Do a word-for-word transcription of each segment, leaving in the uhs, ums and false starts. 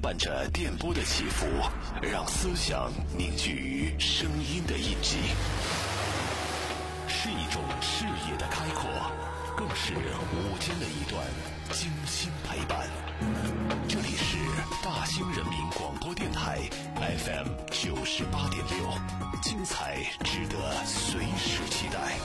伴着电波的起伏，让思想凝聚于声音的印记，是一种视野的开阔，更是午间的一段精心陪伴。这里是大兴人民广播电台 F M 九十八点六，精彩值得随时期待。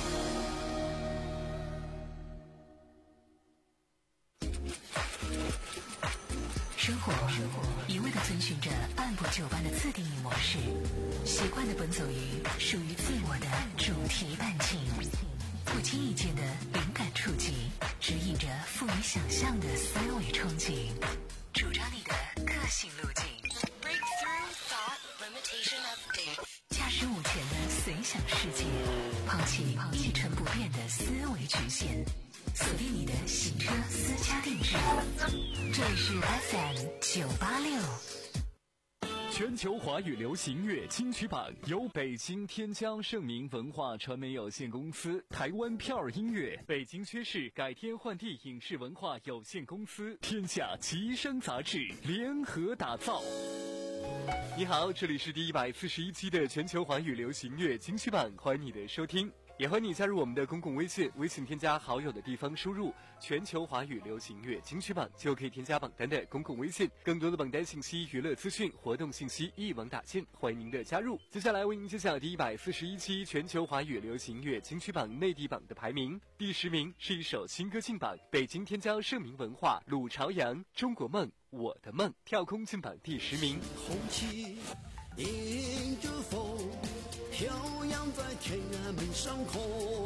生活一味地遵循着按部就班的自定义模式，习惯地奔走于属于自我的主题伴境，不经意间的灵感触及，指引着富于想象的思维憧憬，主张你的个性路径。Breakthrough Thought Limitation Update， 驾驶午前的随想世界，抛弃一成不变的思维局限，锁定你的洗车私家定制。这里是 F M 九八六。 全球华语流行乐金曲榜由北京天江盛明文化传媒有限公司、台湾票儿音乐、北京薛氏改天换地影视文化有限公司、天下吉声杂志联合打造。你好，这里是第一百四十一期的全球华语流行乐金曲榜，欢迎你的收听。也欢迎你加入我们的公共微信，微信添加好友的地方输入全球华语流行乐金曲榜，就可以添加榜单的公共微信，更多的榜单信息、娱乐资讯、活动信息一网打尽，欢迎您的加入。接下来为您揭晓第一百四十一期全球华语流行乐金曲榜内地榜的排名。第十名是一首新歌进榜，北京天江盛明文化鲁朝阳中国梦我的梦跳空进榜第十名。 红旗迎着风飘扬在天安门上空，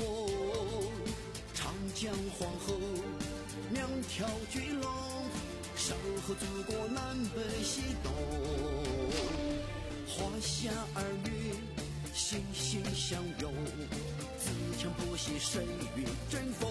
长江黄河两条巨龙，守护祖国南北西东，华夏儿女心心相拥，自强不息谁与争锋，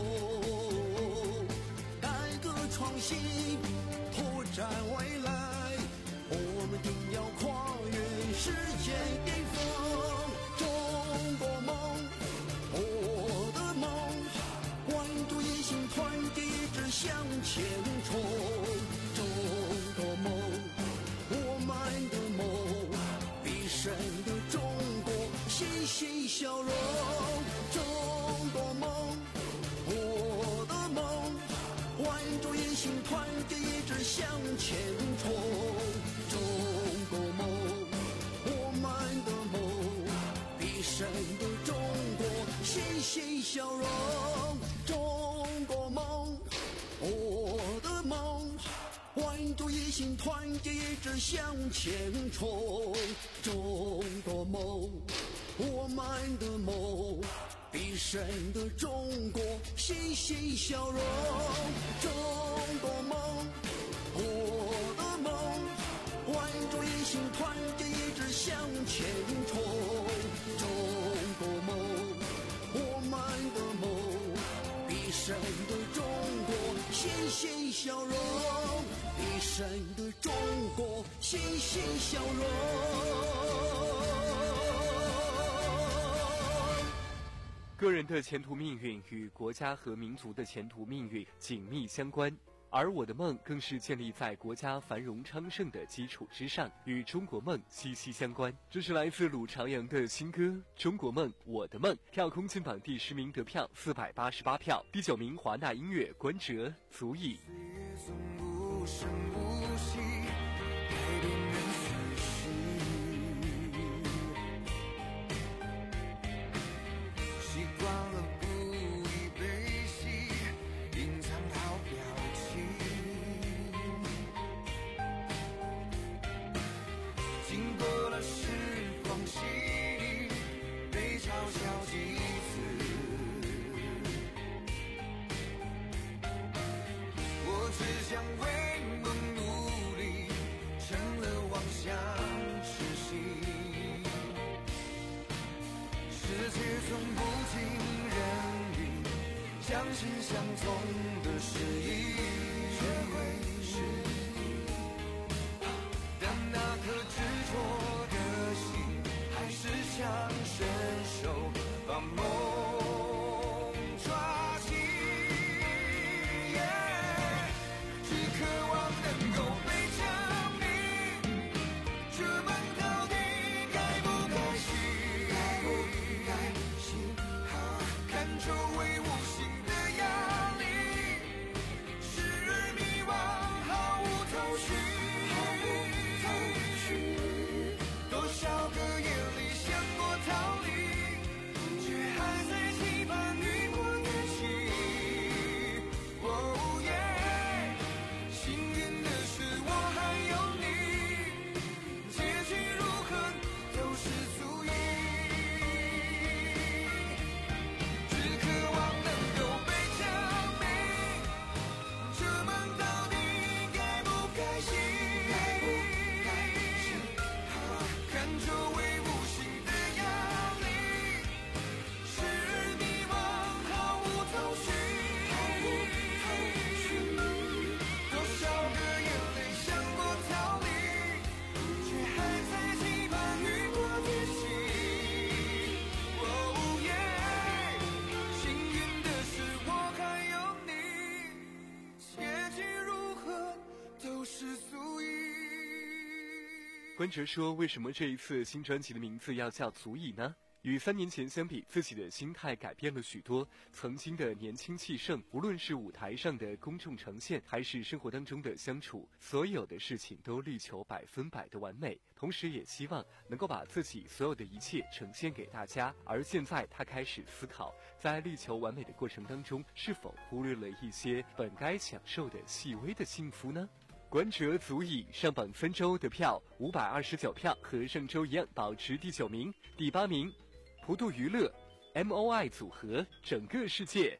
改革创新拓展未来，我们定要跨越世界巅峰。中国梦，我的梦，万众一心，团结一致向前冲。中国梦，我们的梦，必胜的中国欣欣向荣。中国梦，我的梦，万众一心，团结一致向前冲。中国梦，我们的梦，必胜的中国欣欣向荣。中国梦，我的梦，万众一心，团结一致向前冲。中国梦，我们的梦，必胜的中国欣欣向荣。中国梦，我的梦，万众一心，团结一致向前冲。中国梦，我们的梦，必胜的中国欣欣向荣，必胜的中国欣欣向荣。 个人的前途命运与国家和民族的前途命运紧密相关，而我的梦更是建立在国家繁荣昌盛的基础之上，与中国梦息息相关。这是来自鲁朝阳的新歌《中国梦我的梦》，跳空进榜第十名，得票四百八十八票。第九名华纳音乐关喆足矣。 想为梦努力，成了妄想痴心。世界从不尽人意，相信相同的诗意，学会是但那颗执着的心，还是想伸手把梦抓紧。渴望能够被证明。 关喆说，为什么这一次新专辑的名字要叫足以呢？与三年前相比，自己的心态改变了许多。曾经的年轻气盛，无论是舞台上的公众呈现，还是生活当中的相处，所有的事情都力求百分百的完美，同时也希望能够把自己所有的一切呈现给大家。而现在他开始思考，在力求完美的过程当中，是否忽略了一些本该享受的细微的幸福呢？关喆足以上榜三周得票五百二十九票，和上周一样保持第九名。第八名，普渡娱乐 M O I 组合整个世界。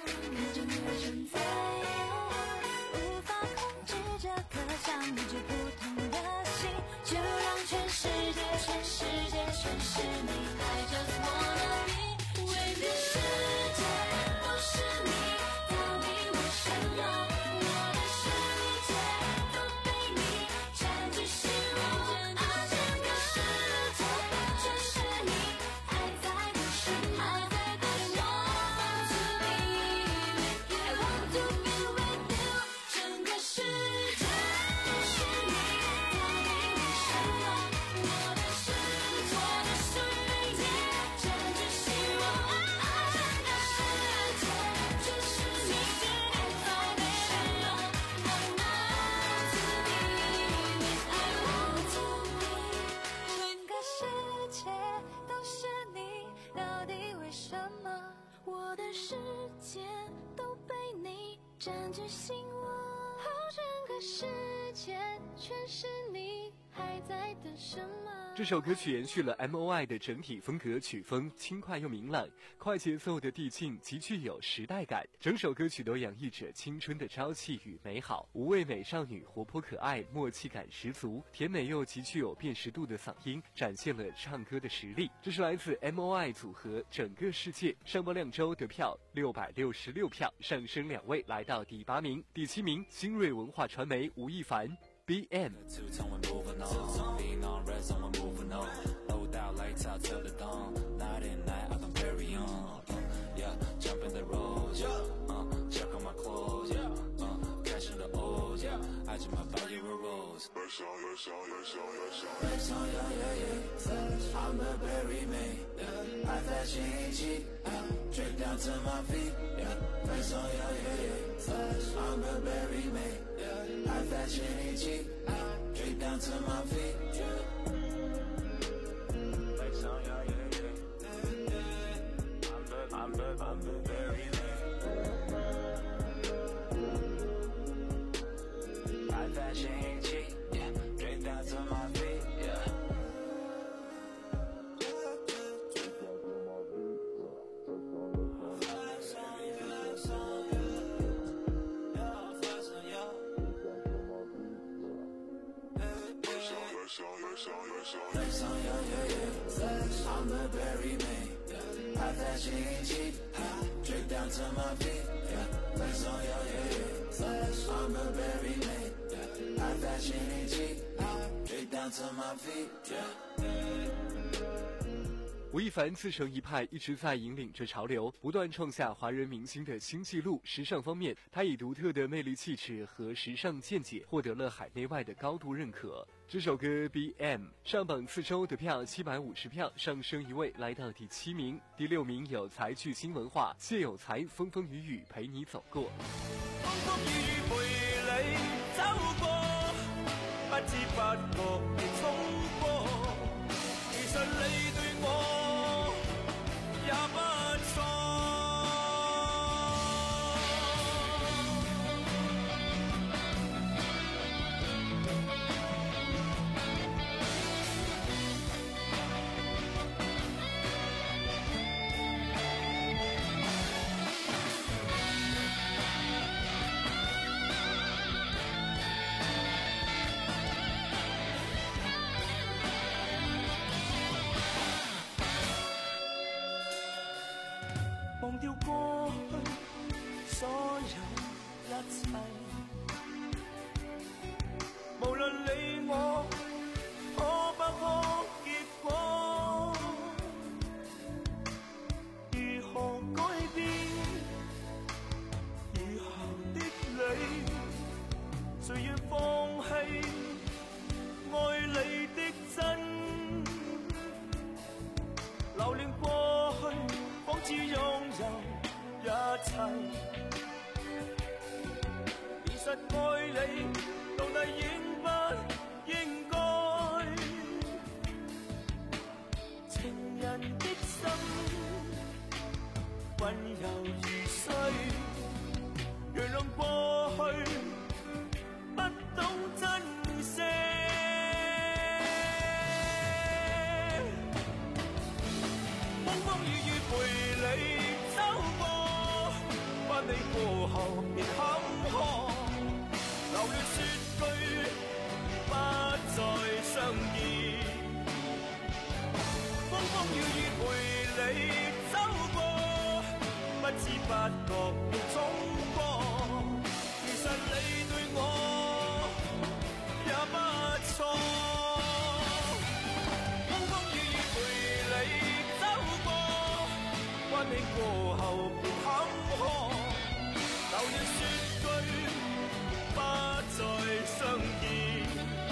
无法控制这颗像一只普通的心，就让全世界全世界全是你 I just wanna be with you， 世界都是你，到底为什么我的世界都被你占据心窝，啊，整个世界全是你，还在等什么？还在等什么？ I want to be with you， 整个世界都是你，到底为什么我的世我的世界占据希望？啊，整个世界全是你，还在等什么？ I want to be， 整个世界都是你，到底为什么我的世界都被你占据心窝？哦，整个世界全是你，还在等什么？ 这首歌曲延续了 M O I 的整体风格，曲风轻快又明朗，快节奏的递进极具有时代感。整首歌曲都洋溢着青春的朝气与美好，五位美少女活泼可爱，默契感十足，甜美又极具有辨识度的嗓音展现了唱歌的实力。这是来自 M O I 组合整个世界，上播两周得票六百六十六票，上升两位来到第八名。第七名，新锐文化传媒吴亦凡 B M。 Two-tone, we're moving on. Being on red zone, we're moving on. Load out lights out till the dawn. Night and night, I can carry on. Uh, yeah, jump in the road. Yeah, uh, check on my clothes. Yeah, uh, catching the O's. Yeah, I just my body with rolls. I'm a berry man. Yeah, I fashion cheap. Straight down to my feet. Yeah, face on yeah yeah yeah. I'm a berry man. Yeah, I fashion cheap. Straight down to my feet. Yeah. Face on yeah yeah yeah. I'm a I'm a I'm a berry man. I fashion cheap. Yeah, straight down to my feet. Yeah. Face on yeah yeah yeah. I'm a berry man. I fashion cheap. Straight down to my feet. Yeah. Face on yeah yeah yeah. I'm a berry man. I fashion cheap. Straight down to my feet. Yeah. 吴亦凡自成一派，一直在引领着潮流，不断创下华人明星的新纪录。时尚方面，他以独特的魅力气质和时尚见解获得了海内外的高度认可。这首歌 B M 上榜四周得票七百五十票，上升一位来到第七名。第六名有才巨星文化，谢有才风风雨雨陪你走过。 風風雨雨陪你走過，不知不覺亦衝過。其實你對我也不錯。忘掉過去所有一切，無論你我可不可結果，如何改變以後的你，誰願放棄愛你的似擁有一切。其實愛你到底應不應該？情人的心溫柔如水，原諒過去不懂珍惜。風風雨雨陪你走過，不理過後亦坎坷，流連說句不再相見。風風雨雨陪你走過，不知不覺亦衝過，其實你對我也不錯。風風雨雨陪你走過，關你過後便坎坷，流連說句不再相見。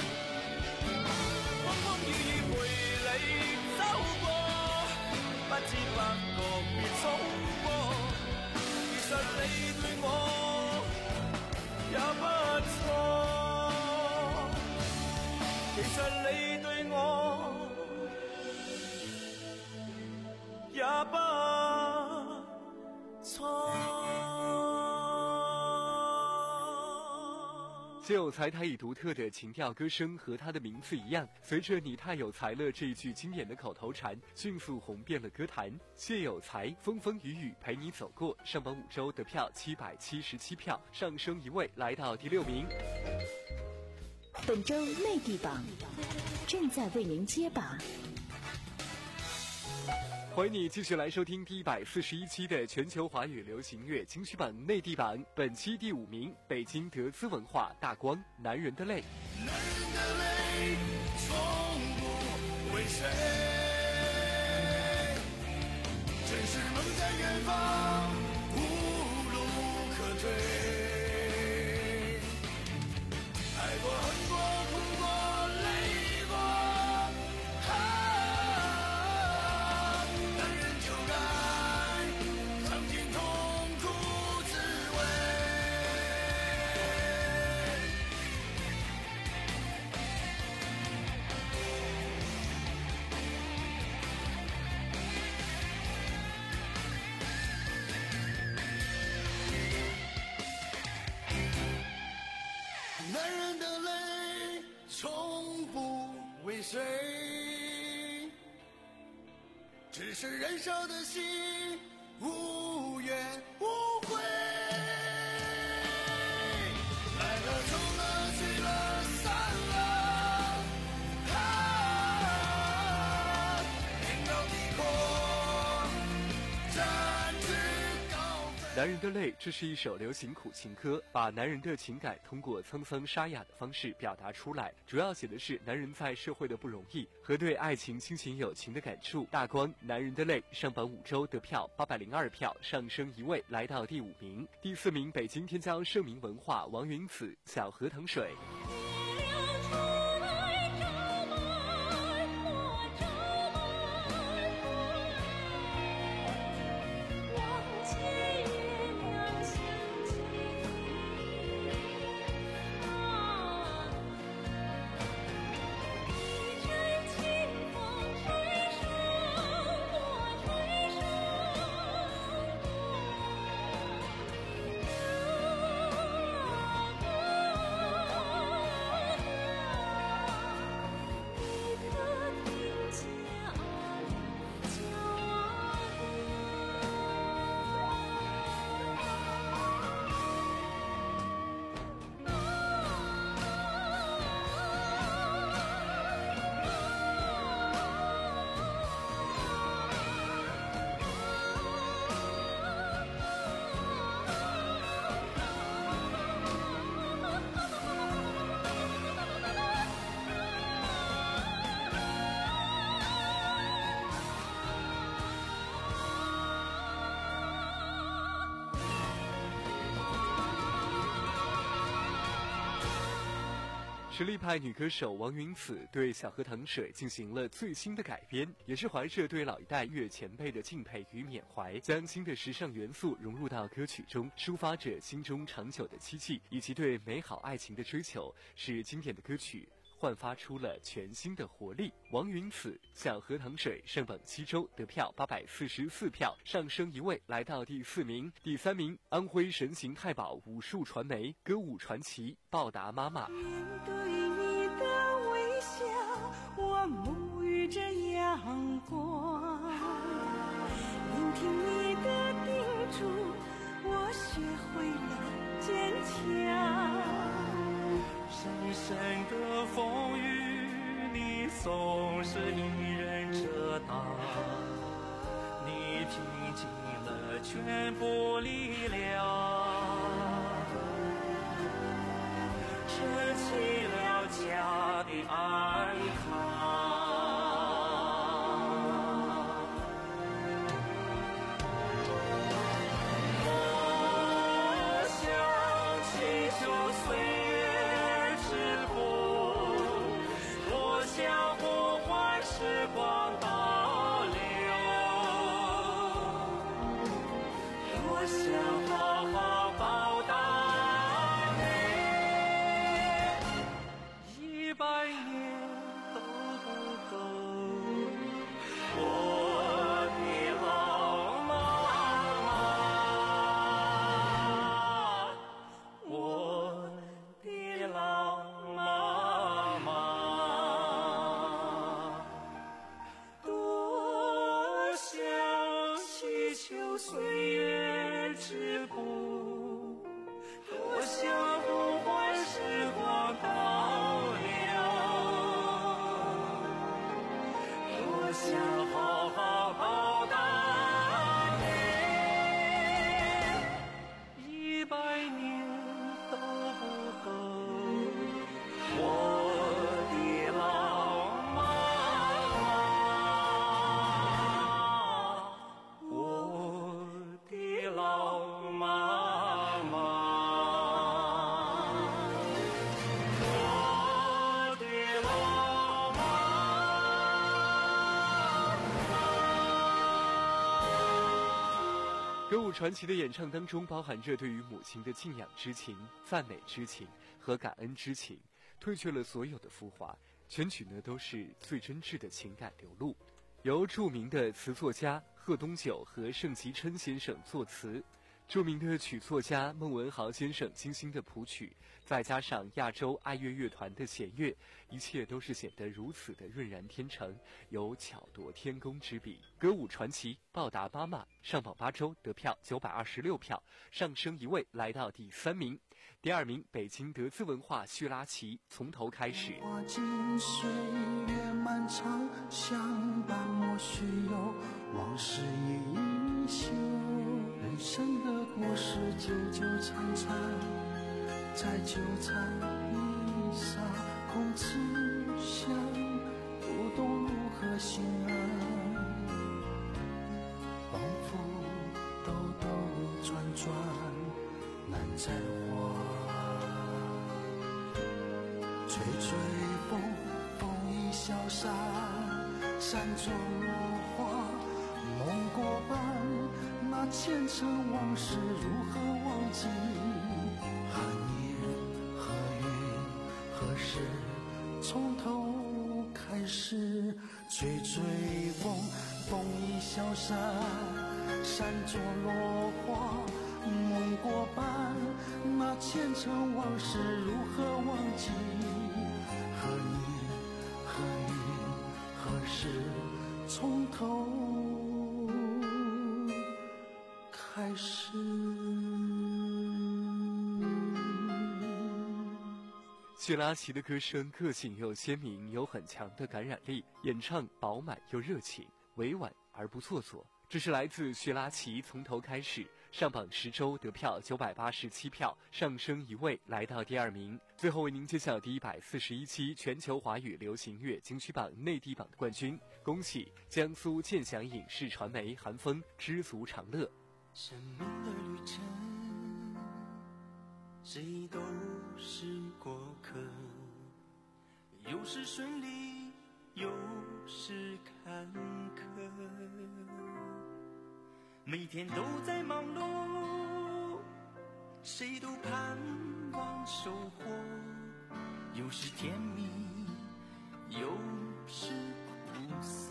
風風雨雨陪你走過，不知不覺便衝過，其實你對我也不錯，其實你對我也不錯。 谢有才他以独特的情调歌声和他的名字一样，随着你太有才了这一句经典的口头禅迅速红遍了歌坛。谢有才风风雨雨陪你走过，上榜五周得票七百七十七票，上升一位来到第六名。 本周内地榜正在为您揭榜。 欢迎你继续来收听第一百四十一期的全球华语流行乐金曲榜内地榜，本期第五名，北京德资文化大光男人的泪。 男人的泪从不为谁，真是梦在远方，无路可退。爱过恨过哭过累过，啊，男人就该尝尽痛苦滋味。男人的泪从不为谁，只是燃烧的心无怨无悔。来了走了去了散了，啊，天高地阔，展翅高飞。 男人的泪，这是一首流行苦情歌，把男人的情感通过沧桑沙哑的方式表达出来，主要写的是男人在社会的不容易和对爱情亲情友情的感触。大光男人的泪上榜五周得票八百零二票，上升一位来到第五名。第四名，北京天骄盛名文化王云子小河淌水。 实力派女歌手王云子对《小河淌水》进行了最新的改编，也是怀着对老一代乐前辈的敬佩与缅怀，将新的时尚元素融入到歌曲中，抒发着心中长久的期冀以及对美好爱情的追求，使经典的歌曲焕发出了全新的活力。王云子《小河淌水》上榜七周，得票八百四十四票，上升一位来到第四名。第三名，安徽神行太保武术传媒歌舞传奇《报答妈妈》。 面对你的微笑，我沐浴着阳光，聆听你的叮嘱，我学会了坚强。 深深的风雨，你总是一人遮挡，你拼尽了全部力量，撑起了家的安康。我想祈求岁月之苦，我想呼唤时光倒流，我想好好报答你，一百年都不够，我的老妈妈，我的老妈妈，多想祈求岁月之苦，多想呼唤时光倒流，多想好好报答你，一百年都不够，我的老妈妈，我的老妈妈，我的老妈妈。 歌舞传奇的演唱当中包含着对于母亲的敬仰之情、赞美之情和感恩之情，褪去了所有的浮华，全曲呢都是最真挚的情感流露。由著名的词作家贺东九和盛吉琛先生作词，著名的曲作家孟文豪先生精心的谱曲，再加上亚洲爱乐乐团的弦乐，一切都是显得如此的润然天成，有巧夺天工之笔。歌舞传奇报答妈妈上榜八周，得票九百二十六票，上升一位来到第三名。第二名，北京德资文化叙拉奇从头开始。 花尽岁月漫长，相伴莫须有，往事依旧。人生的故事纠纠缠缠，再纠缠一刹，空知想，不懂如何心安。仿佛兜兜转转，难再还。吹吹风，风已消散，山中落花梦过半，那前尘往事如何忘记？寒夜何月何时从头开始？吹吹风，风已消散，山中落花梦过半，那前尘往事如何忘记？何年何月何时从头开始？ 叙拉奇的歌声个性又鲜明，有很强的感染力，演唱饱满又热情，委婉而不做作。这是来自叙拉奇从头开始，上榜十周，得票九百八十七票，上升一位来到第二名。最后为您揭晓第一百四十一期全球华语流行乐金曲榜内地榜的冠军，恭喜江苏建祥影视传媒韩风知足常乐。 生命的旅程，谁都是过客， 时顺利，有时坎坷，每天都在忙碌，谁都盼望收获，有时甜蜜，有时苦涩，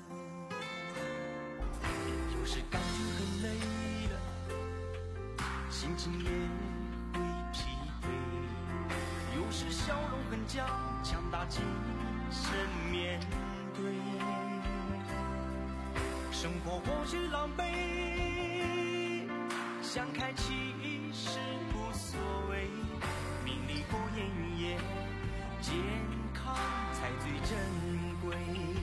有时感觉很累了，心情也会疲惫，有时笑容很僵，强大精神面对，生活或许狼狈，想开其实无所谓，名利过眼云烟，健康才最珍贵。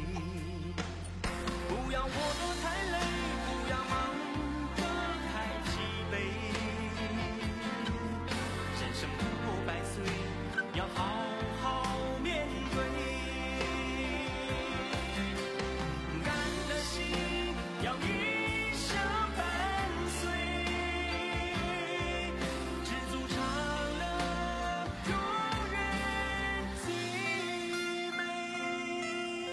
不要活得太累，不要忙得太疲惫，人生不过百岁，要好好面对。干的心要一生伴随，知足常乐，永远最美。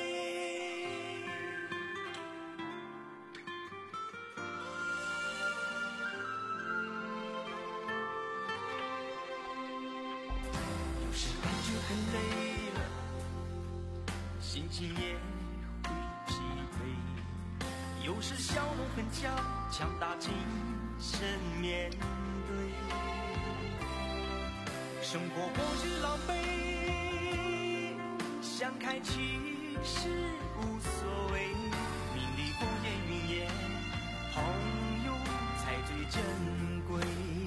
有时感觉很累了，心情也会疲惫，有时笑容很僵，强大精神面对，生活或许狼狈，想开其实无所谓，名利过眼云烟，朋友才最珍贵。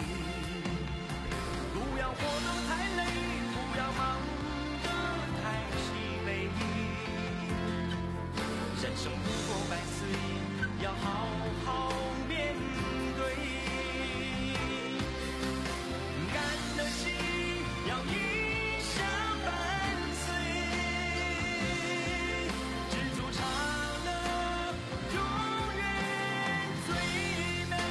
不要活得太累，不要忙得太疲惫，人生不过百岁，要好好面对。干的心要一生伴随，知足常乐，永远最美。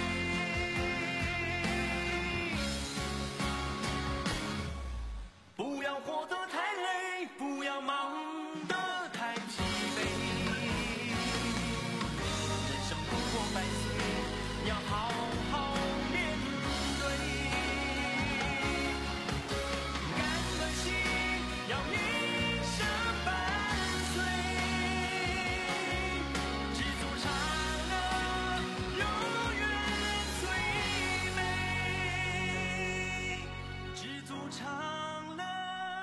不要活得太累，不要忙得太疲惫，人生不过百岁，要好好面对。干的心要一生伴随，知足常乐，永远最美。知足常乐，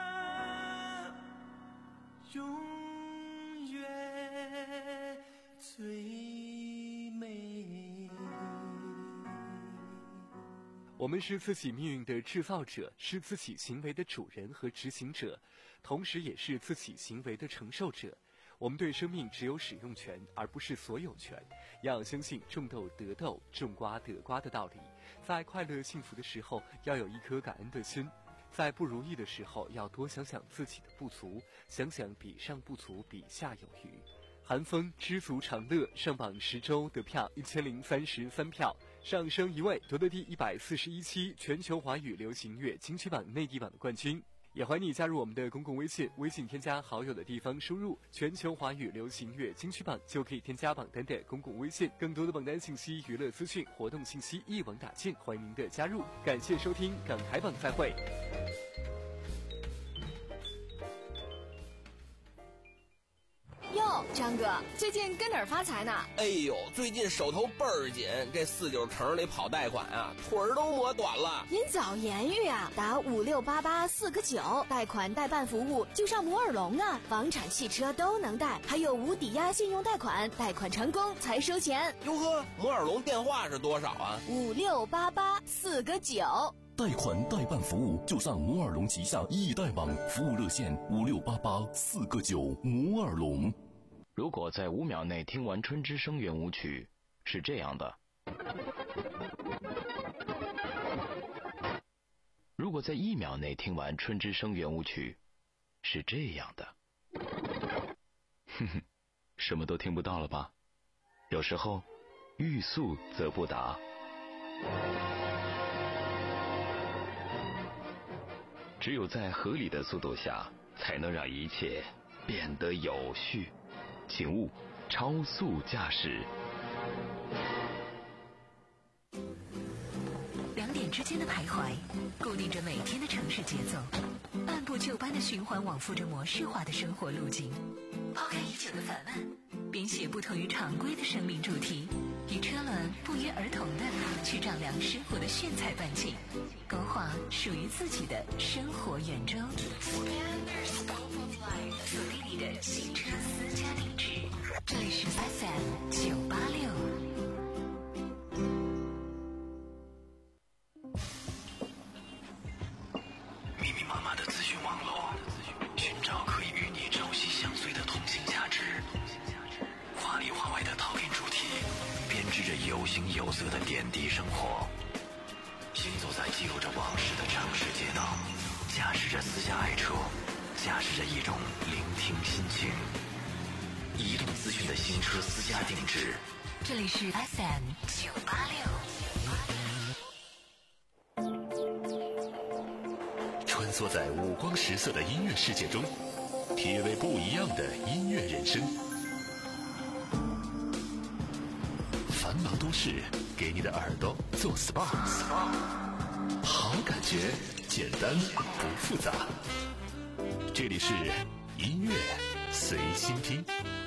永远最美。 我们是自己命运的制造者，是自己行为的主人和执行者，同时也是自己行为的承受者。我们对生命只有使用权，而不是所有权。要相信种豆得豆，种瓜得瓜的道理。在快乐幸福的时候，要有一颗感恩的心；在不如意的时候，要多想想自己的不足，想想比上不足，比下有余。韩风知足常乐上榜十周得票一千零三十三票，上升一位，夺得第一百四十一期全球华语流行乐金曲榜内地榜的冠军。也欢迎你加入我们的公共微信，微信添加好友的地方输入全球华语流行乐金曲榜，就可以添加榜单的公共微信。更多的榜单信息、娱乐资讯、活动信息一网打尽，欢迎您的加入。感谢收听港台榜，再会。 哟，张哥，最近跟哪儿发财呢？ 哎呦，最近手头倍儿紧，这四九城里跑贷款啊，腿儿都磨短了。 您早言语啊，打五六八八四个九，贷款代办服务就上摩尔龙啊，房产、汽车都能贷，还有无抵押信用贷款，贷款成功才收钱。 哟呵，摩尔龙电话是多少啊？ 五六八八四个九。 贷款代办服务就上摩尔龙旗下易贷网，服务热线五六八八四个九。摩尔龙。 如果在五秒内听完春之声圆舞曲，是这样的；如果在一秒内听完春之声圆舞曲，是这样的。哼哼，什么都听不到了吧？有时候，欲速则不达。 只有在合理的速度下，才能让一切变得有序。请勿超速驾驶。 两点之间的徘徊，固定着每天的城市节奏，按部就班的循环往复着模式化的生活路径。抛开已久的烦闷，编写不同于常规的生命主题，与车轮不约而同的去丈量生活的炫彩半径，勾画属于自己的生活圆周。锁定你的新车私家定制，这里是 F M 九八六。 密密麻麻的资讯网络，寻找可以与你朝夕相随的通信价值。华里华外的讨论主题，编织着有形有色的点滴生活。行走在记录着往事的城市街道，驾驶着私家爱车，驾驶着一种聆听心情。移动资讯的新车私家定制， 这里是 F M 九八六。 穿梭在五光十色的音乐世界中，体味不一样的音乐人生。繁忙都市，给你的耳朵做 S P A， 好感觉，简单不复杂。这里是音乐随心听。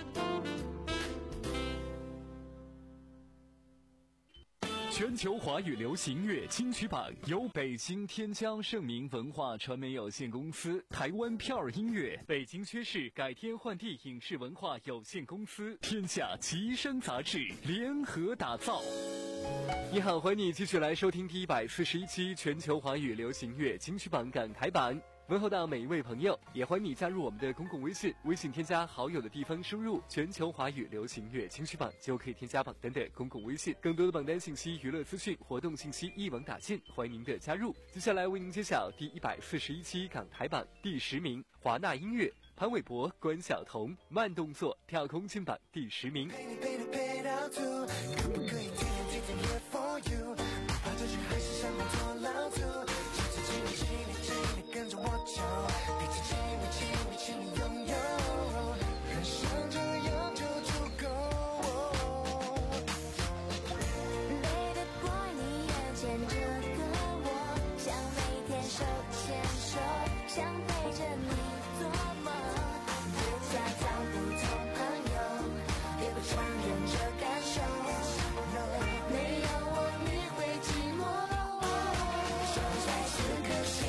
全球华语流行乐金曲榜由北京天江盛明文化传媒有限公司、台湾票儿音乐、北京薛氏改天换地影视文化有限公司、天下吉声杂志联合打造。你好，欢迎你继续来收听第一百四十一期全球华语流行乐金曲榜港台版。问候到每一位朋友，也欢迎你加入我们的公共微信，微信添加好友的地方输入全球华语流行乐金曲榜，就可以添加榜单的公共微信。更多的榜单信息、娱乐资讯、活动信息一网打尽，欢迎您的加入。接下来为您揭晓第一百四十一期港台榜第十名，华纳音乐潘玮柏、关晓彤慢动作跳空金榜第十名。 跟着我走，彼此亲密亲密亲密拥有，人生这样就足够。 背得过你眼前这个我，想每天手牵手，想陪着你做梦，留下脚步做朋友，也不承认这感受。没有我你会寂寞，守在此刻心。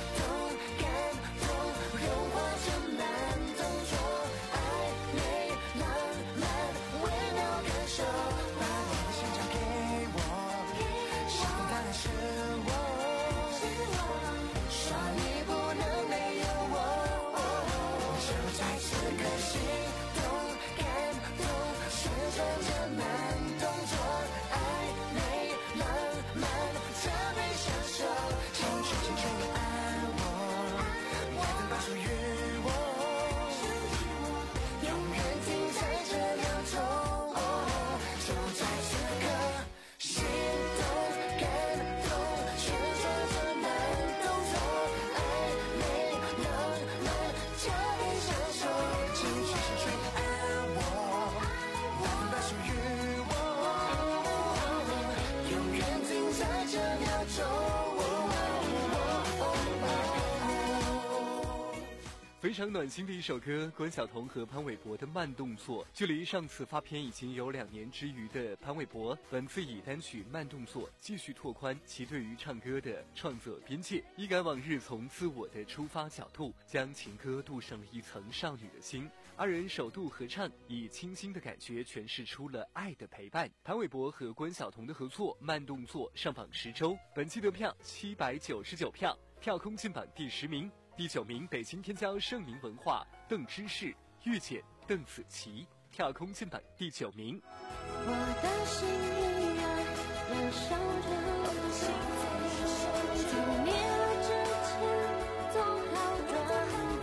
非常暖心的一首歌，关晓彤和潘玮柏的慢动作。距离上次发片已经有两年之余的潘玮柏，本次以单曲慢动作继续拓宽其对于唱歌的创作边界，一改往日从自我的出发角度，将情歌镀上了一层少女的心。二人首度合唱，以清新的感觉诠释出了爱的陪伴。潘玮柏和关晓彤的合作慢动作上榜十周，本期得票七百九十九票，跳空进榜第十名。第九名，北京天骄盛明文化邓芝士遇见邓紫棋，跳空进榜第九名。 我的心依然燃烧着，在灭了之前做好准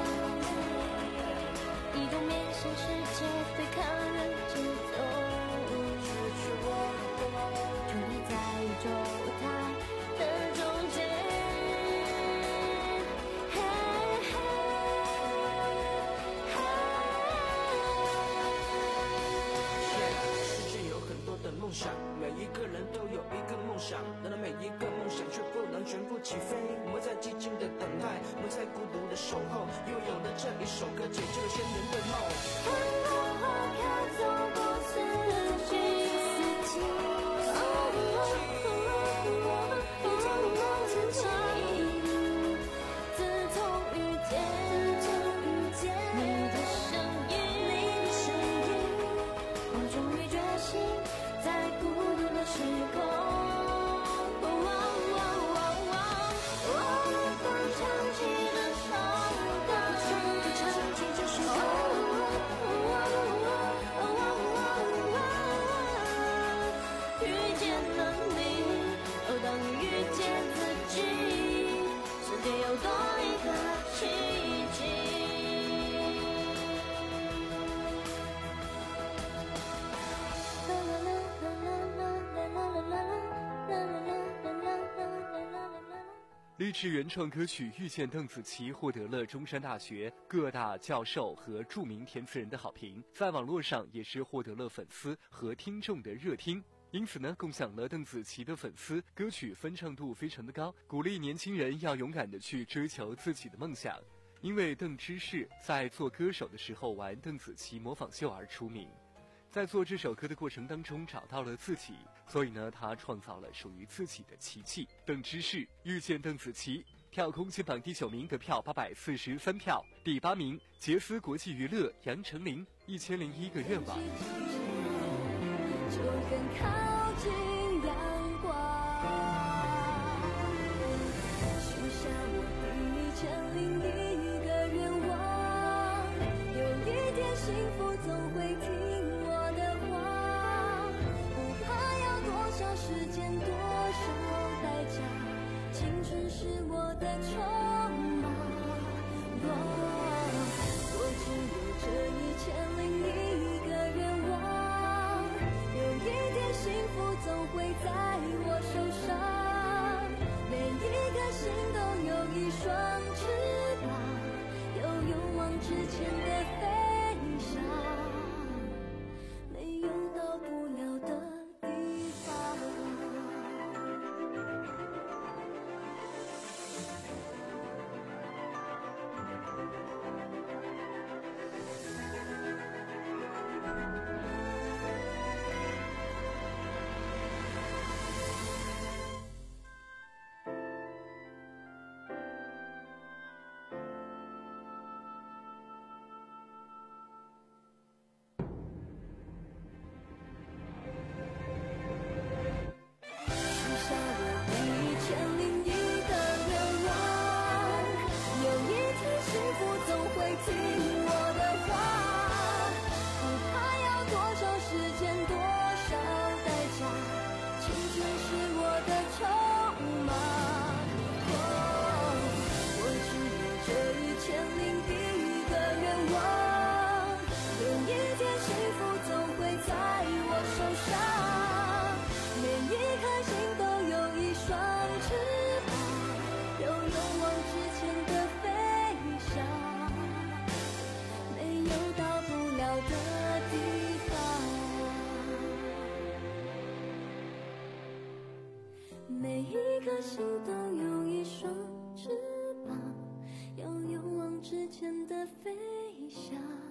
备，一种面向世界对抗人节奏，矗立在宇宙舞台的中间。 这一首歌解救了千年的梦。 看过花飘走过四季，四季，哦哦自从遇见，自从遇见你的声音，你的声音，我终于觉醒在孤独的时空。 励志原创歌曲《遇见邓紫棋》获得了中山大学各大教授和著名填词人的好评，在网络上也是获得了粉丝和听众的热听。因此呢，共享了邓紫棋的粉丝，歌曲分唱度非常的高，鼓励年轻人要勇敢的去追求自己的梦想。因为邓芝士在做歌手的时候玩邓紫棋模仿秀而出名，在做这首歌的过程当中找到了自己，所以呢，他创造了属于自己的奇迹。邓芝士遇见邓紫棋，票空前榜第九名，得票八百四十三票。第八名，杰斯国际娱乐杨丞琳一千零一个愿望。 就更靠近阳光，许下我第一千零一个愿望，有一天幸福总会听我的话，不怕要多少时间多少代价，青春是我的筹码，我只有这一千零一个愿望，有一天幸福总会在我手上，每一颗心都有一双翅膀，有勇往直前的飞翔，没有到不了的地方。每一颗心都有一双翅膀，要勇往直前的飞翔，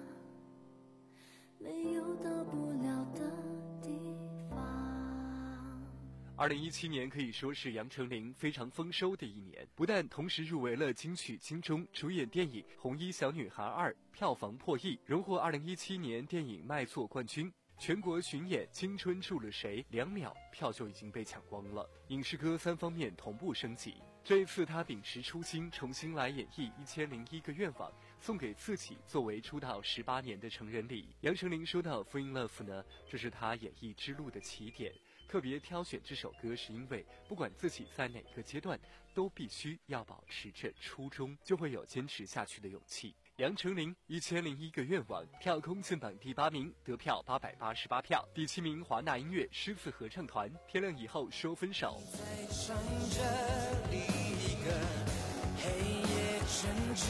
没有到不了的地方。 二零一七年可以说是杨丞琳非常丰收的一年，不但同时入围了金曲金钟，主演电影《红衣小女孩二》票房破亿，荣获二零一七年电影卖座冠军。全国巡演《青春住了谁》两秒票就已经被抢光了，影视歌三方面同步升级。这一次他秉持初心，重新来演绎一千零一个愿望，送给自己作为出道十八年的成人礼。杨丞琳说到 Fall in Love 呢，这是他演艺之路的起点，特别挑选这首歌是因为不管自己在哪个阶段，都必须要保持着初衷，就会有坚持下去的勇气。杨丞琳一千零一个愿望，票空前榜第八名，得票八百八十八票。第七名，华纳音乐狮子合唱团，天亮以后说分手。 在唱着另一个黑夜成真，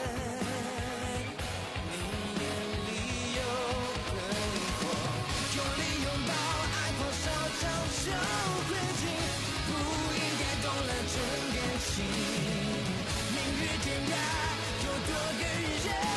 你眼里有困惑，用力拥抱，爱火烧照就困境，不应该动了真感情，明日天涯有多个人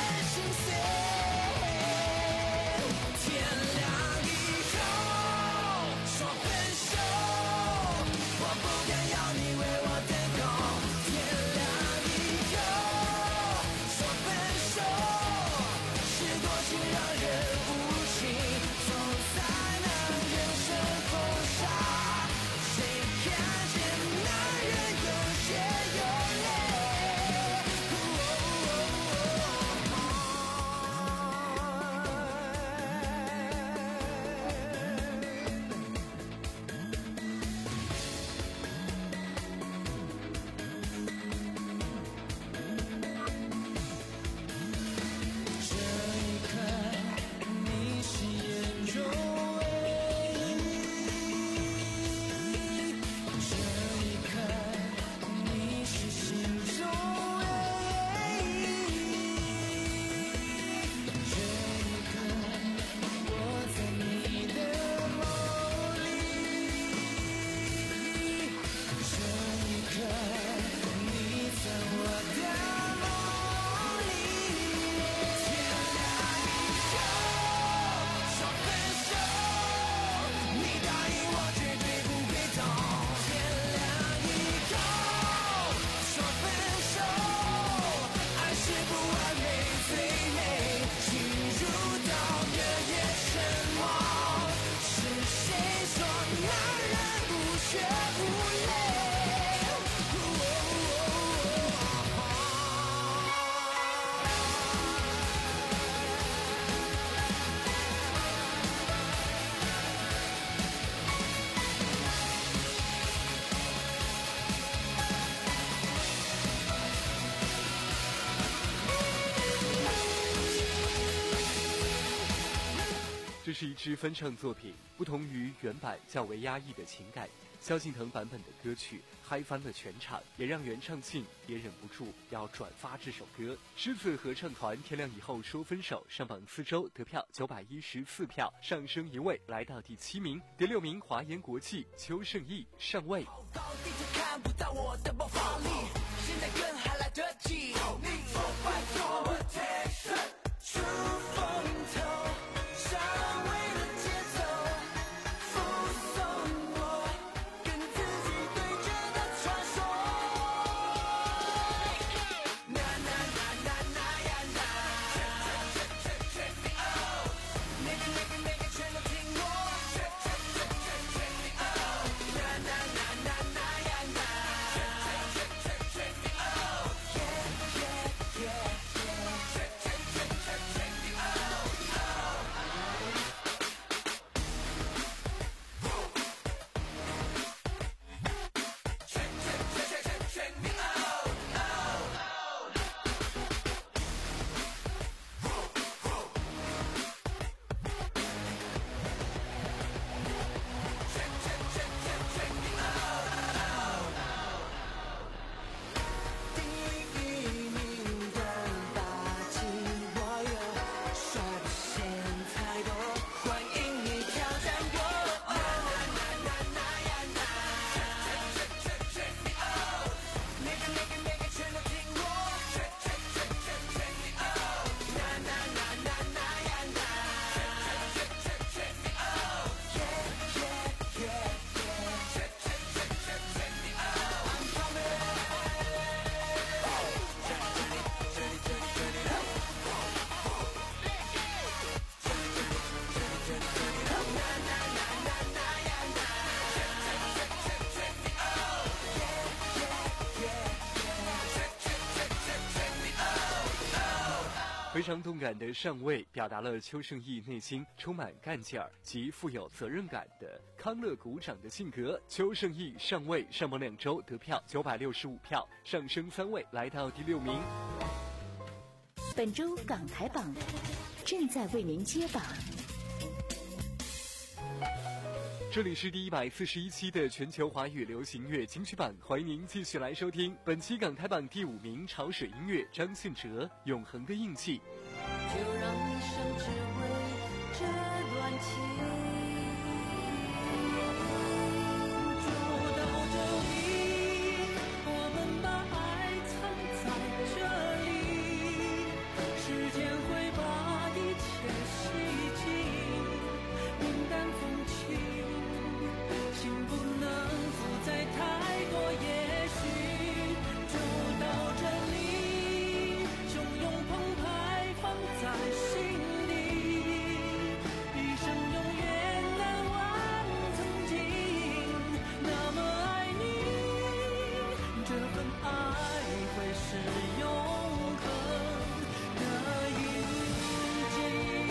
这是一支翻唱作品，不同于原版较为压抑的情感，萧敬腾版本的歌曲嗨翻了全场，也让原唱信也忍不住要转发这首歌。狮子合唱团天亮以后说分手上榜四周，得票九百一十四票，上升一位来到第七名。第六名华研国际邱胜翊上位。 看不到我的爆发力，现在更还来得及。出风头，上位的节奏，附送我，跟自己对决的传说。那那那那那呀那，那个那个那个全都听我。那那那那那呀那， 非常动感的上位，表达了邱胜翊内心充满干劲儿及富有责任感的康乐股长的性格。邱胜翊上位上榜两周，得票九百六十五票，上升三位来到第六名。 本周港台榜正在为您揭榜。 这里是第一百四十一期的全球华语流行乐金曲榜，欢迎您继续来收听本期港台榜第五名潮水音乐张信哲《永恒的印记》。 就让一生只为这段情， 走到这里，我们把爱藏在这里，时间会把一切洗净，云淡风轻，心不能负载太多也许，走到这里，汹涌澎湃放在心里，一生永远难忘曾经那么爱你，这份爱会是永恒的印记。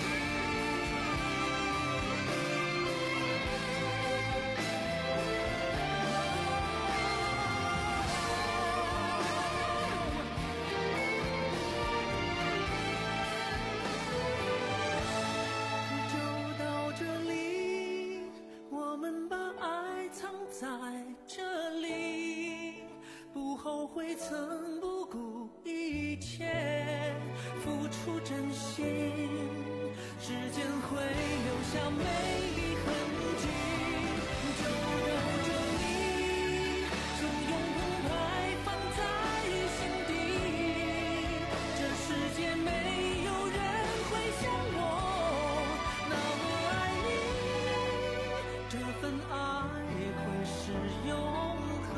走到这里，我们把爱藏在这里，不后悔曾不顾一切付出真心，时间会留下美丽痕迹。走到这里，汹涌澎湃放在心底，这世界没有人会像我那么爱你，这份爱会是永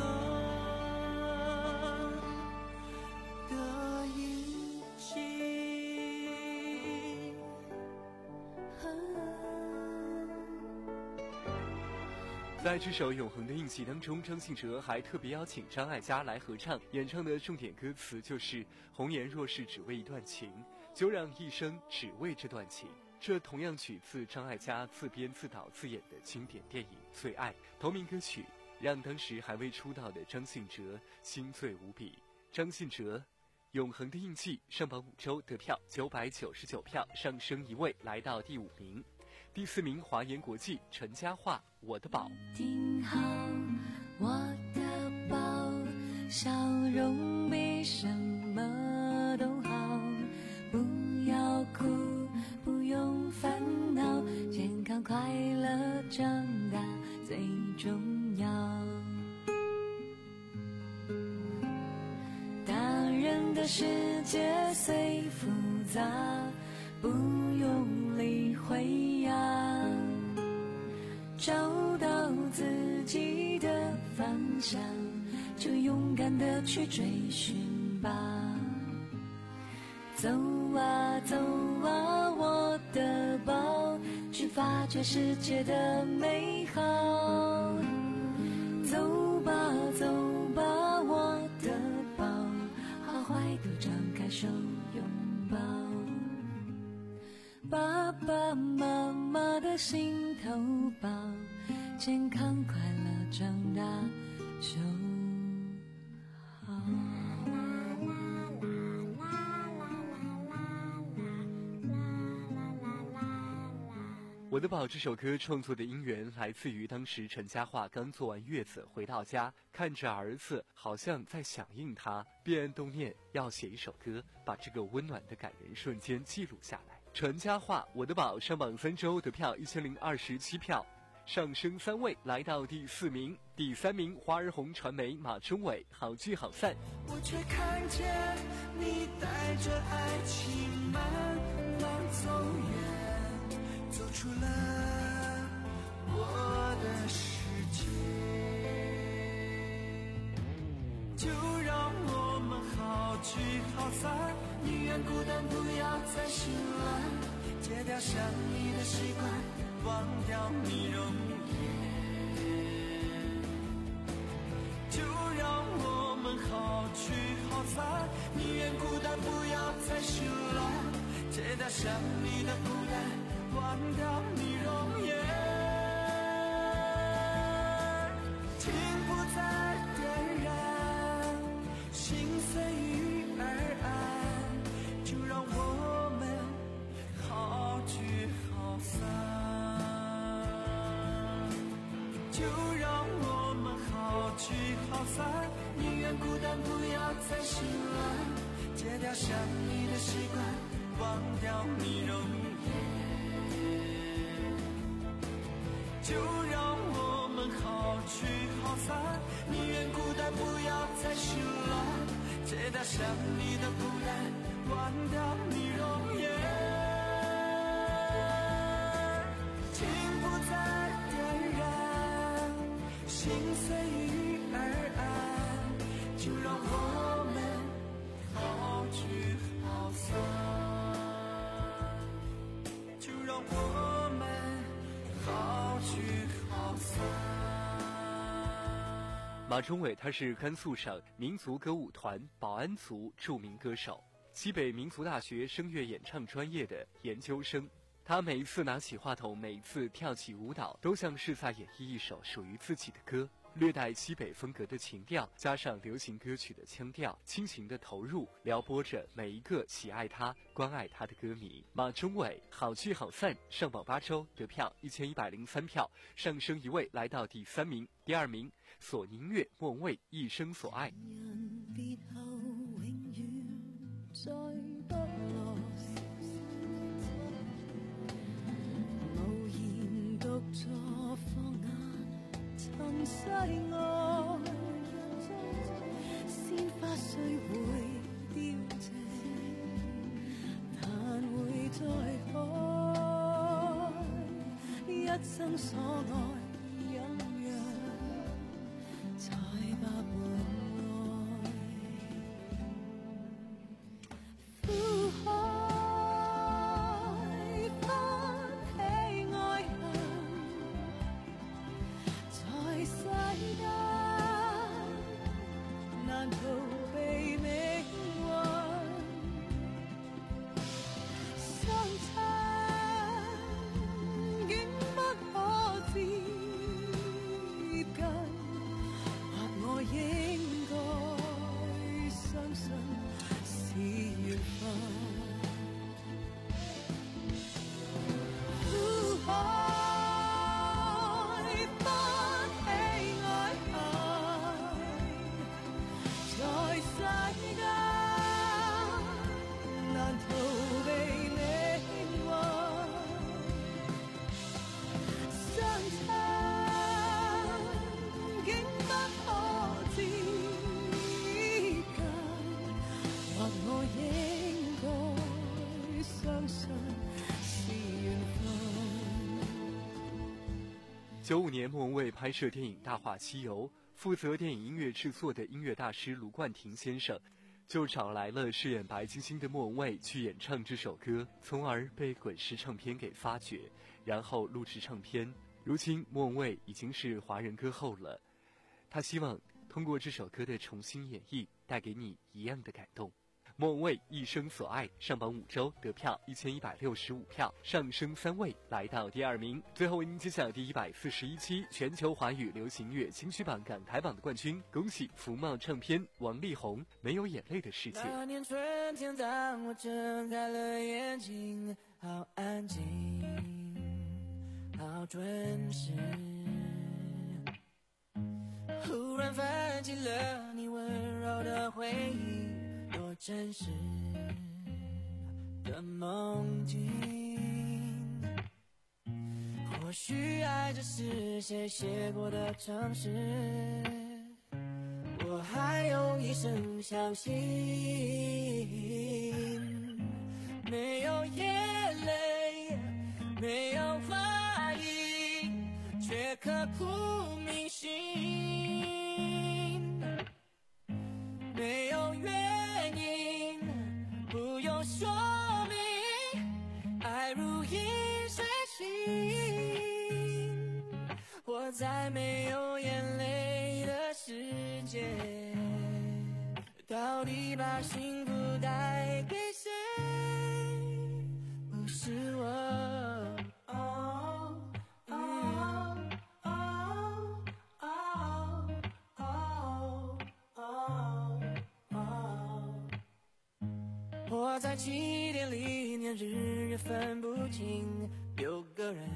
恒的印记。 在这首《永恒的印记》当中，张信哲还特别邀请张艾嘉来合唱，演唱的重点歌词就是“红颜若是只为一段情，就让一生只为这段情”。这同样取自张艾嘉自编自导自演的经典电影《最爱》，同名歌曲让当时还未出道的张信哲心醉无比。张信哲《永恒的印记》上榜五周，得票九百九十九票，上升一位来到第五名。 第四名华研国际陈嘉桦我的宝。 听好我的宝，笑容比什么都好，不要哭不用烦恼，健康快乐长大最重要。大人的世界虽复杂，不用理会呀，找到自己的方向，就勇敢地去追寻吧。走啊走啊我的宝，去发掘世界的美好。走吧走吧我的宝，好坏都张开手拥抱。爸爸妈妈的心头宝，健康快乐长大就好。 我的宝这首歌创作的因缘来自于当时陈嘉桦刚做完月子回到家，看着儿子好像在响应他，便动念要写一首歌，把这个温暖的感人瞬间记录下来。陈嘉桦我的宝上榜三周得票一千零二十七票，上升三位来到第四名。第三名华儿红传媒马中伟好聚好散。 我却看见你带着爱情慢慢走远，走出了我的世界。就让我们好聚好散，宁愿孤单不要再心乱，戒掉想你的习惯，忘掉你容颜。就让我们好聚好散，宁愿孤单不要再心乱，戒掉想你的孤单，忘掉你容颜。情不再点燃，心随遇而安，就让我们好聚好散。就让我们好聚好散，宁愿孤单不要再心乱，戒掉想你的习惯，忘掉你容颜。就让我们好聚好散，宁愿孤单不要再心乱，戒掉想你的孤单，忘掉你容颜。情不再点燃，心随遇而安，就让我们好聚好散，就让我们好聚好散。 马中伟他是甘肃省民族歌舞团保安族著名歌手，西北民族大学声乐演唱专业的研究生。他每一次拿起话筒，每一次跳起舞蹈，都像是在演绎一首属于自己的歌，略带西北风格的情调，加上流行歌曲的腔调，亲情的投入，撩拨着每一个喜爱他、关爱他的歌迷。马中伟好聚好散上榜八周，得票一千一百零三票，上升一位来到第三名。第二名索宁月莫文蔚一生所爱。 別後永遠再不落，無言獨坐放眼塵世外，鮮花雖會凋謝，但會再開，一生所愛才把本愛苦海翻起愛恨，在世間難逃避命運，相親竟不可知。 放生西远方。 九五年，莫文蔚拍摄电影《大话西游》，负责电影音乐制作的音乐大师卢冠廷先生就找来了饰演白晶晶的莫文蔚去演唱这首歌，从而被滚石唱片给发掘，然后录制唱片。如今莫文蔚已经是华人歌后了，他希望通过这首歌的重新演绎，带给你一样的感动。莫文蔚一生所爱上榜五周，得票一千一百六十五票，上升三位，来到第二名。最后为您揭晓第一百四十一期全球华语流行乐金曲榜港台榜的冠军，恭喜福茂唱片王力宏《没有眼泪的世界》。 那年春天，当我睁开了眼睛，好安静，好准时，忽然泛起了你温柔的回忆，多真实的梦境。或许爱只是谁写过的城市，我还有一生相信。没有眼泪，没有怀疑，却刻骨铭心。没有原因，不用说明，爱如饮水情。活在没有眼泪的世界，到底把幸福带给谁？不是我。哦哦哦哦哦哦，我在起点里，年日月分不清，有个人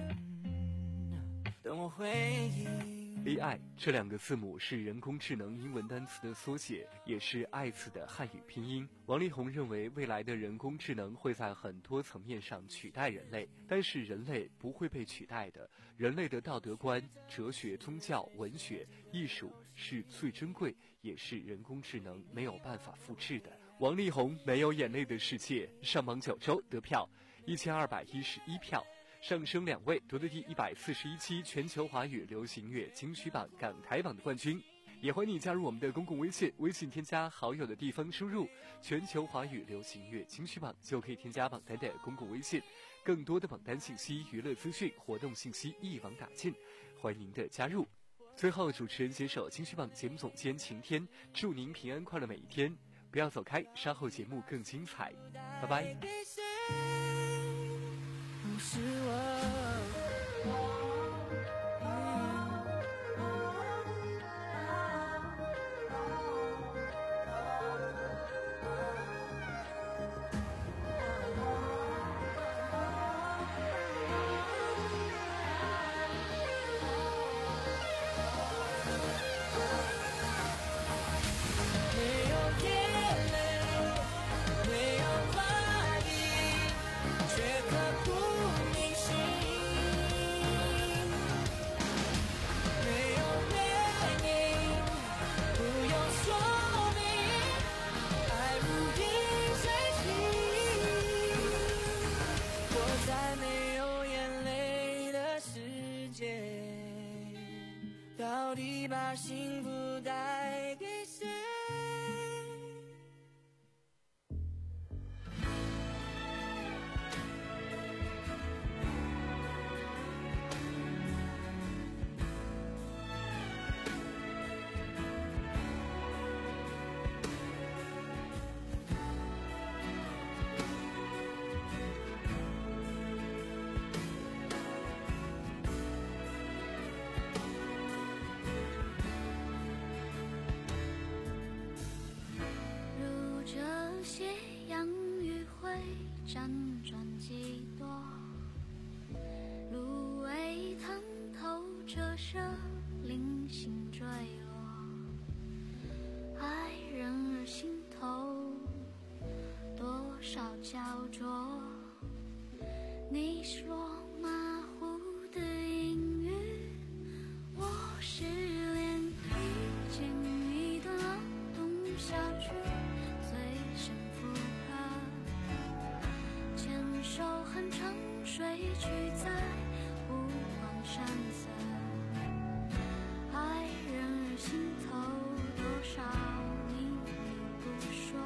等我回应。 A I 这两个字母是人工智能英文单词的缩写，也是爱字的汉语拼音。王力宏认为，未来的人工智能会在很多层面上取代人类，但是人类不会被取代的。人类的道德观、哲学、宗教、文学、艺术是最珍贵，也是人工智能没有办法复制的。王力宏《没有眼泪的世界》上榜九周，得票一千二百一十一票。上升两位，夺得第一百四十一期全球华语流行乐金曲榜港台榜的冠军。也欢迎你加入我们的公共微信，微信添加好友的地方输入全球华语流行乐金曲榜，就可以添加榜单的公共微信。更多的榜单信息、娱乐资讯、活动信息一网打尽，欢迎您的加入。最后，主持人携手金曲榜节目总监晴天，祝您平安快乐每一天。不要走开，稍后节目更精彩，拜拜。 不是我。到底把幸福带给谁？ 辗转几多，芦苇烫透折射，零星坠落，爱人儿心头多少焦灼，你是落马虎的音乐，我是连提前一段劳动小曲，随声附和， 痕成水去在湖光山色，爱人儿心头多少秘密不说，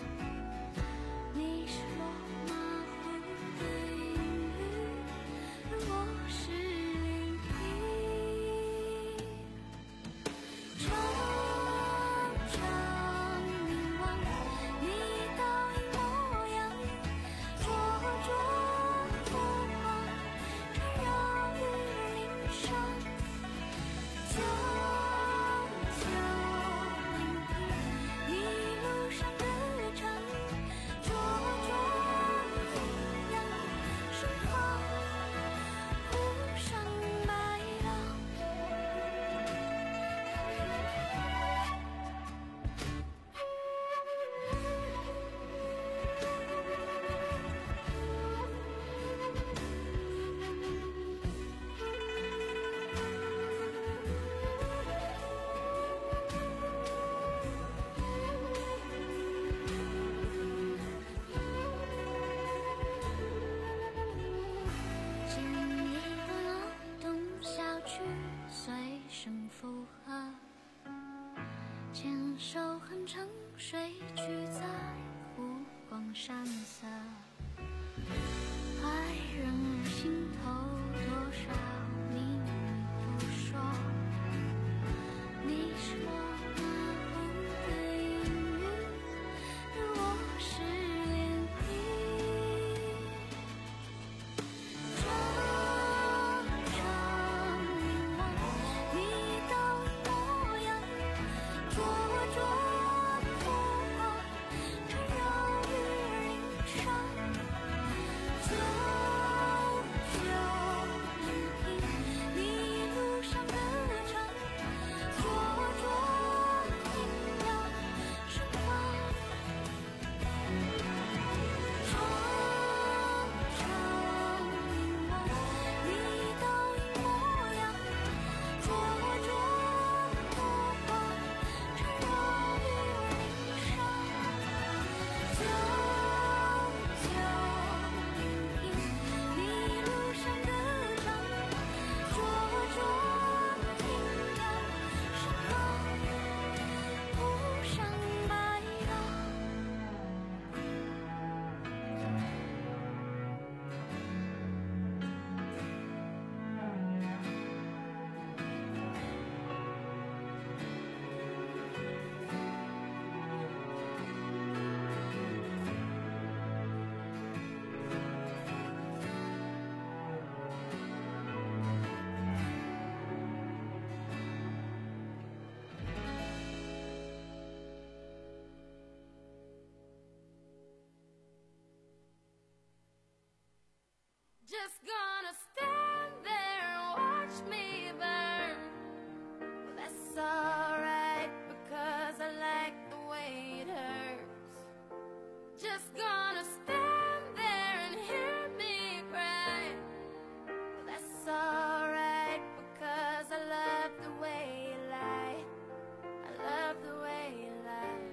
你是我马虎的阴雨，而我是涟漪，常常凝望你倒影模样，灼灼火光缠绕于林上，久久聆听一路上的唱，灼灼阴阳盛放，湖上白浪。建一个劳动小区，随声附和，牵手哼唱水曲在湖光山色，爱人儿心头多少秘密不说，你是我马虎的阴雨，而我是涟漪，常常凝望你倒影模样，灼灼火光缠绕于林上，久久聆听你路上的唱，灼灼阴阳盛放，常常凝望你倒影模样，灼灼火光缠绕于林上，久久聆听你路上的唱，灼灼阴阳盛放，湖上白浪。Just gonna stand there and watch me burn. Well, that's alright because I like the way it hurts. Just gonna stand there and hear me cry. Well, that's alright because I love the way you lie. I love the way you lie.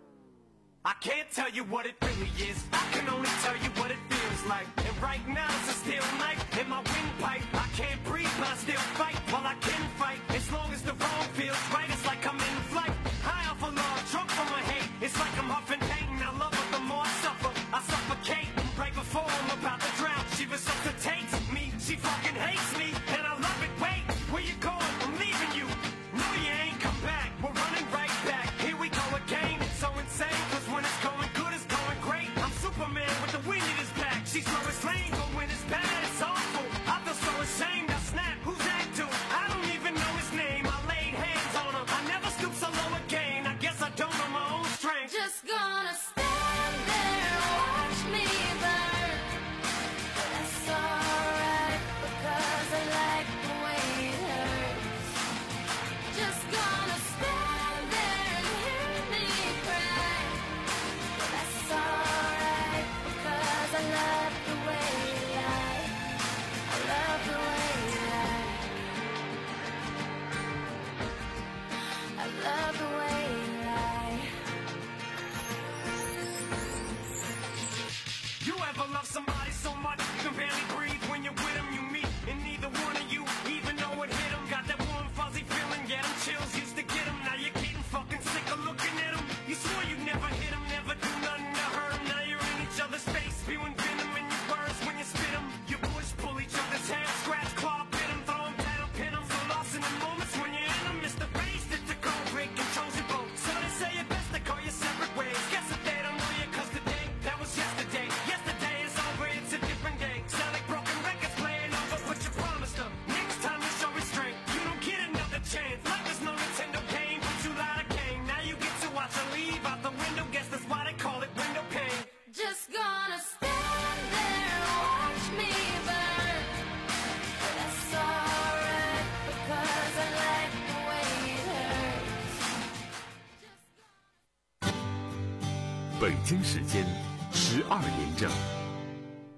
I can't tell you what it really is. I can only tell you what it feels like. And right now it's a steel knife in my windpipe. I can't breathe, but I still fight. While I can fight, as long as the wrong feels right, it's like I'm in flight. High off of love, drunk from my hate. It's like I'm huffing pain. I love her the more I suffer. I suffocate right before I'm about to drown. She resuscitates me. She fucking hates me, and I love it. Wait, where you going? I'm leaving you. No, you ain't come back. We're running right back. Here we go again. It's so insane, cause when it's going good, it's going great. I'm Superman with the wind in his back. 北京时间十二点整。